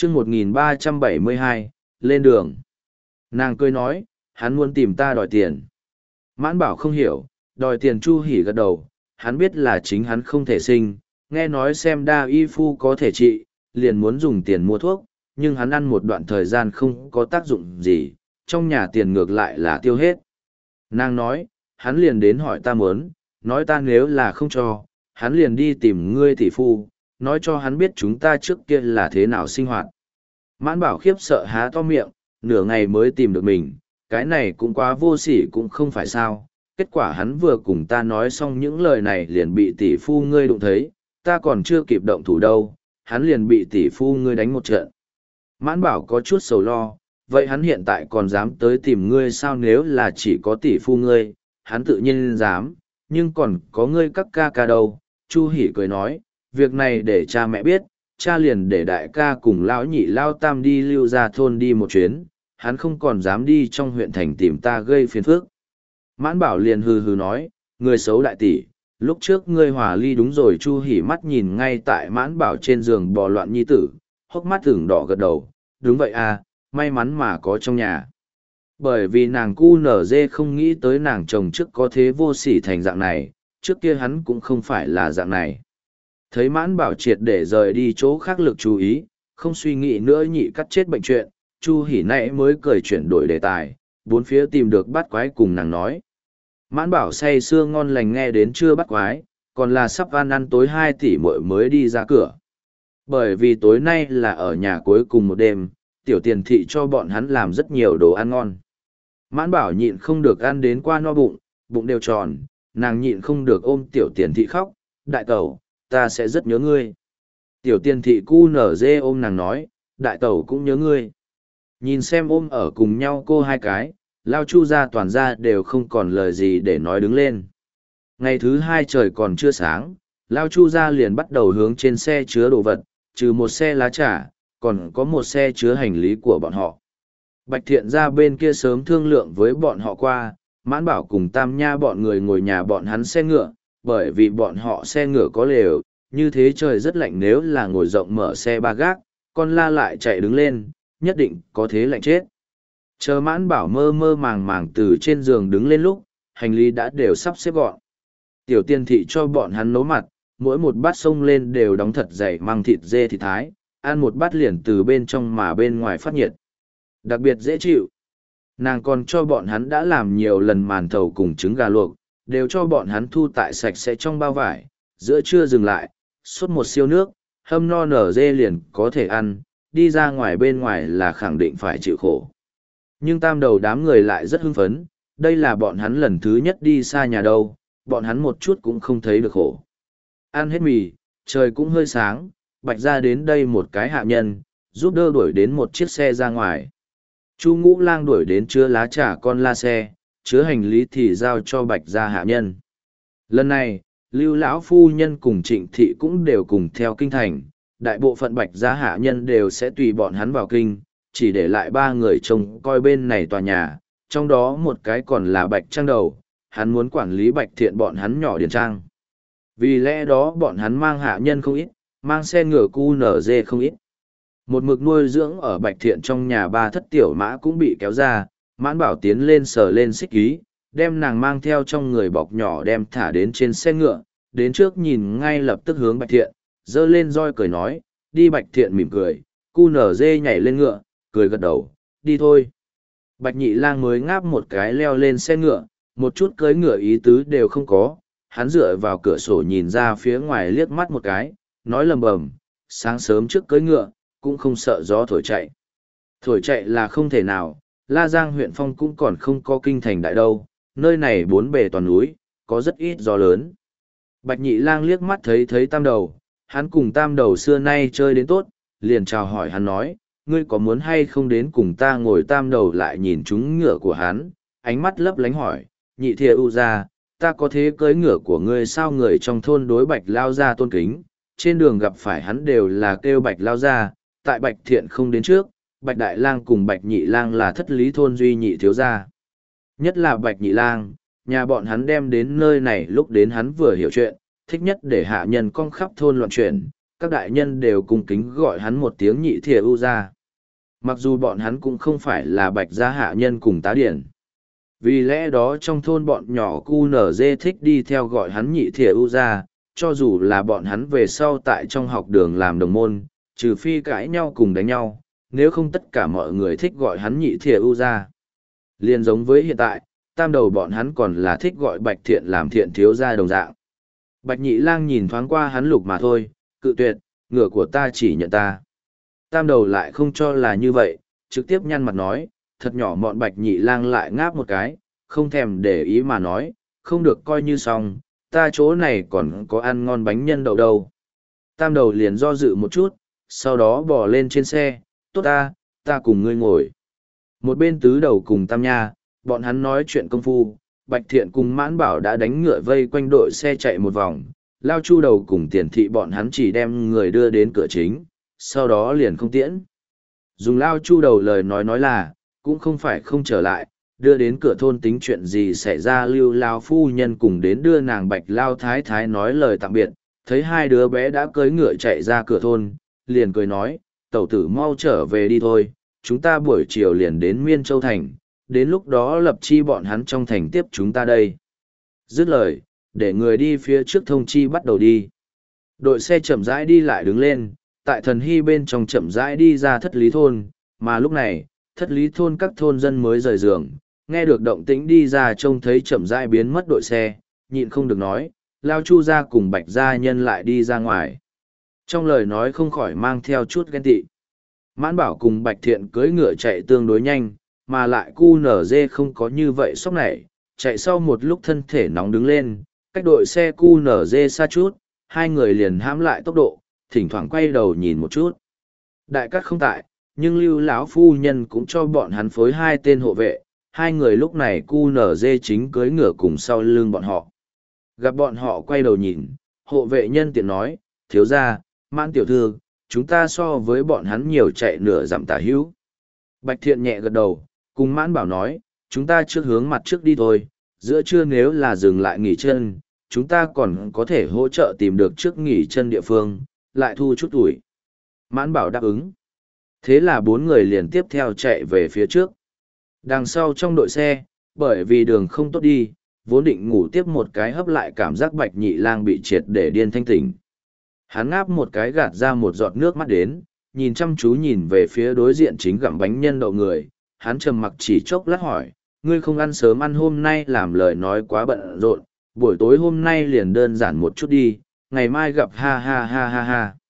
chương 1372, lên đường. Nàng cười nói, hắn muốn tìm ta đòi tiền. Mãn bảo không hiểu, đòi tiền Chu Hỉ gật đầu, hắn biết là chính hắn không thể sinh, nghe nói xem đa y phu có thể trị, liền muốn dùng tiền mua thuốc, nhưng hắn ăn một đoạn thời gian không có tác dụng gì, trong nhà tiền ngược lại là tiêu hết. Nàng nói, hắn liền đến hỏi ta muốn, nói ta nếu là không cho, hắn liền đi tìm ngươi tỷ phu, nói cho hắn biết chúng ta trước kia là thế nào sinh hoạt. Mãn bảo khiếp sợ há to miệng, nửa ngày mới tìm được mình, cái này cũng quá vô sỉ cũng không phải sao. Kết quả hắn vừa cùng ta nói xong những lời này liền bị tỷ phu ngươi đụng thấy, ta còn chưa kịp động thủ đâu, hắn liền bị tỷ phu ngươi đánh một trận. Mãn bảo có chút sầu lo, vậy hắn hiện tại còn dám tới tìm ngươi sao? Nếu là chỉ có tỷ phu ngươi, hắn tự nhiên dám, nhưng còn có ngươi các ca ca đâu. Chu Hỉ cười nói, việc này để cha mẹ biết, cha liền để đại ca cùng lão nhị lao tam đi lưu ra thôn đi một chuyến, hắn không còn dám đi trong huyện thành tìm ta gây phiền phức. Mãn bảo liền hừ hừ nói, người xấu đại tỷ, lúc trước ngươi hòa ly đúng rồi. Chu Hỉ mắt nhìn ngay tại mãn bảo trên giường bò loạn nhi tử, hốc mắt tưởng đỏ gật đầu, đúng vậy à, may mắn mà có trong nhà. Bởi vì nàng cu nở dê không nghĩ tới nàng chồng trước có thế vô sỉ thành dạng này, trước kia hắn cũng không phải là dạng này. Thấy mãn bảo triệt để rời đi chỗ khác lực chú ý, không suy nghĩ nữa nhị cắt chết bệnh chuyện, Chu Hỉ nãy mới cười chuyển đổi đề tài, bốn phía tìm được bắt quái cùng nàng nói. Mãn bảo say sưa ngon lành nghe đến chưa bắt quái, còn là sắp ăn tối 2 tỷ muội mới đi ra cửa. Bởi vì tối nay là ở nhà cuối cùng một đêm, tiểu tiền thị cho bọn hắn làm rất nhiều đồ ăn ngon. Mãn bảo nhịn không được ăn đến qua no bụng, bụng đều tròn, nàng nhịn không được ôm tiểu tiền thị khóc, đại tẩu, ta sẽ rất nhớ ngươi. Tiểu tiền thị cu nở dê ôm nàng nói, đại tẩu cũng nhớ ngươi. Nhìn xem ôm ở cùng nhau cô hai cái, lao Chu ra toàn ra đều không còn lời gì để nói đứng lên. Ngày thứ 2 trời còn chưa sáng, lao Chu ra liền bắt đầu hướng trên xe chứa đồ vật, trừ một xe lá trà, còn có một xe chứa hành lý của bọn họ. Bạch Thiện ra bên kia sớm thương lượng với bọn họ qua, Mãn Bảo cùng Tam Nha bọn người ngồi nhà bọn hắn xe ngựa, bởi vì bọn họ xe ngựa có lều, như thế trời rất lạnh, nếu là ngồi rộng mở xe ba gác, con la lại chạy đứng lên, nhất định có thế lạnh chết. Chờ Mãn Bảo mơ mơ màng màng từ trên giường đứng lên lúc, hành lý đã đều sắp xếp gọn. Tiểu Tiên thị cho bọn hắn nấu mặt, mỗi một bát xông lên đều đóng thật dày măng thịt dê thịt thái, ăn một bát liền từ bên trong mà bên ngoài phát nhiệt. Đặc biệt dễ chịu. Nàng còn cho bọn hắn đã làm nhiều lần màn thầu cùng trứng gà luộc, đều cho bọn hắn thu tại sạch sẽ trong bao vải, giữa trưa dừng lại, sốt một siêu nước, hâm no nở dê liền có thể ăn, đi ra ngoài bên ngoài là khẳng định phải chịu khổ. Nhưng tam đầu đám người lại rất hưng phấn, đây là bọn hắn lần thứ nhất đi xa nhà đâu, bọn hắn một chút cũng không thấy được khổ. Ăn hết mì, trời cũng hơi sáng, Bạch ra đến đây một cái hạ nhân, giúp đỡ đuổi đến một chiếc xe ra ngoài. Chu Ngũ Lang đuổi đến chứa lá trà con la xe, chứa hành lý thì giao cho Bạch gia hạ nhân. Lần này, Lưu lão phu nhân cùng Trịnh thị cũng đều cùng theo kinh thành, đại bộ phận Bạch gia hạ nhân đều sẽ tùy bọn hắn vào kinh, chỉ để lại 3 người trông coi bên này tòa nhà, trong đó một cái còn là Bạch Trang đầu, hắn muốn quản lý Bạch Thiện bọn hắn nhỏ điền trang. Vì lẽ đó bọn hắn mang hạ nhân không ít, mang xe ngựa cu nở dê không ít. Một mực nuôi dưỡng ở Bạch Thiện trong nhà 3 thất tiểu mã cũng bị kéo ra, Mãn Bảo tiến lên sờ lên xích ký, đem nàng mang theo trong người bọc nhỏ đem thả đến trên xe ngựa, đến trước nhìn ngay lập tức hướng Bạch Thiện, giơ lên roi cười nói, đi. Bạch Thiện mỉm cười, cu nở dê nhảy lên ngựa, cười gật đầu, đi thôi. Bạch Nhị Lang mới ngáp một cái leo lên xe ngựa, một chút cưỡi ngựa ý tứ đều không có, hắn dựa vào cửa sổ nhìn ra phía ngoài liếc mắt một cái, nói lầm bầm, sáng sớm trước cưỡi ngựa, cũng không sợ gió thổi chạy. Thổi chạy là không thể nào, La Giang huyện Phong cũng còn không có kinh thành đại đâu, nơi này 4 bề toàn núi, có rất ít gió lớn. Bạch Nhị Lang liếc mắt thấy tam đầu, hắn cùng tam đầu xưa nay chơi đến tốt, liền chào hỏi hắn nói, ngươi có muốn hay không đến cùng ta ngồi. Tam đầu lại nhìn trúng ngựa của hắn, ánh mắt lấp lánh hỏi, nhị thìa u ra, ta có thế cưỡi ngựa của ngươi sao? Người trong thôn đối Bạch lao gia tôn kính, trên đường gặp phải hắn đều là kêu Bạch lao gia, tại Bạch Thiện không đến trước, Bạch Đại Lang cùng Bạch Nhị Lang là thất lý thôn duy nhị thiếu gia. Nhất là Bạch Nhị Lang, nhà bọn hắn đem đến nơi này lúc đến hắn vừa hiểu chuyện, thích nhất để hạ nhân cong khắp thôn loạn chuyển, các đại nhân đều cung kính gọi hắn một tiếng nhị thìa ưu gia. Mặc dù bọn hắn cũng không phải là bạch gia hạ nhân cùng tá điển. Vì lẽ đó trong thôn bọn nhỏ QNZ thích đi theo gọi hắn nhị thìa ưu gia, cho dù là bọn hắn về sau tại trong học đường làm đồng môn, trừ phi cãi nhau cùng đánh nhau, nếu không tất cả mọi người thích gọi hắn nhị thìa ưu gia. Liên giống với hiện tại, tam đầu bọn hắn còn là thích gọi Bạch Thiện làm thiện thiếu gia đồng dạng. Bạch Nhị Lang nhìn thoáng qua hắn lục mà thôi, cự tuyệt, ngựa của ta chỉ nhận ta. Tam đầu lại không cho là như vậy, trực tiếp nhăn mặt nói, thật nhỏ mọn Bạch Nhị Lang lại ngáp một cái, không thèm để ý mà nói, không được coi như xong, ta chỗ này còn có ăn ngon bánh nhân đậu đâu. Tam đầu liền do dự một chút, sau đó bỏ lên trên xe, tốt ta cùng ngươi ngồi. Một bên tứ đầu cùng Tam Nha, bọn hắn nói chuyện công phu, Bạch Thiện cùng Mãn Bảo đã đánh ngựa vây quanh đội xe chạy một vòng, Lao Chu đầu cùng Tiền Thị bọn hắn chỉ đem người đưa đến cửa chính, sau đó liền không tiễn. Dùng Lao Chu đầu lời nói là, cũng không phải không trở lại, đưa đến cửa thôn tính chuyện gì xảy ra. Lưu Lao phu nhân cùng đến đưa nàng Bạch Lao Thái Thái nói lời tạm biệt, thấy hai đứa bé đã cưỡi ngựa chạy ra cửa thôn, liền cười nói, tẩu tử mau trở về đi thôi, chúng ta buổi chiều liền đến Miên Châu Thành, đến lúc đó lập chi bọn hắn trong thành tiếp chúng ta đây. Dứt lời, để người đi phía trước thông chi bắt đầu đi. Đội xe chậm rãi đi lại đứng lên, tại Thần Hy bên trong chậm rãi đi ra Thất Lý Thôn, mà lúc này, Thất Lý Thôn các thôn dân mới rời giường, nghe được động tĩnh đi ra trông thấy chậm rãi biến mất đội xe, nhịn không được nói, Lao Chu gia cùng Bạch gia nhân lại đi ra ngoài. Trong lời nói không khỏi mang theo chút ghen tị. Mãn Bảo cùng Bạch Thiện cưỡi ngựa chạy tương đối nhanh, mà lại QNZ không có như vậy sốc nảy, chạy sau một lúc thân thể nóng đứng lên, cách đội xe QNZ xa chút, hai người liền hãm lại tốc độ, thỉnh thoảng quay đầu nhìn một chút. Đại cát không tại, nhưng Lưu lão phu nhân cũng cho bọn hắn phối hai tên hộ vệ, hai người lúc này QNZ chính cưỡi ngựa cùng sau lưng bọn họ. Gặp bọn họ quay đầu nhìn, hộ vệ nhân tiện nói, thiếu gia, Mãn tiểu thư, chúng ta so với bọn hắn nhiều chạy nửa dặm tả hữu. Bạch Thiện nhẹ gật đầu, cùng Mãn Bảo nói, chúng ta trước hướng mặt trước đi thôi, giữa trưa nếu là dừng lại nghỉ chân, chúng ta còn có thể hỗ trợ tìm được trước nghỉ chân địa phương, lại thu chút tuổi. Mãn Bảo đáp ứng. Thế là bốn người liền tiếp theo chạy về phía trước. Đằng sau trong đội xe, bởi vì đường không tốt đi, vốn định ngủ tiếp một cái hấp lại cảm giác Bạch Nhị Lang bị triệt để điên thanh tỉnh. Hắn ngáp một cái gạt ra một giọt nước mắt đến, nhìn chăm chú nhìn về phía đối diện chính gặm bánh nhân đậu người, hắn trầm mặc chỉ chốc lát hỏi, ngươi không ăn sớm ăn hôm nay làm lời nói quá bận rộn, buổi tối hôm nay liền đơn giản một chút đi, ngày mai gặp ha ha ha ha ha.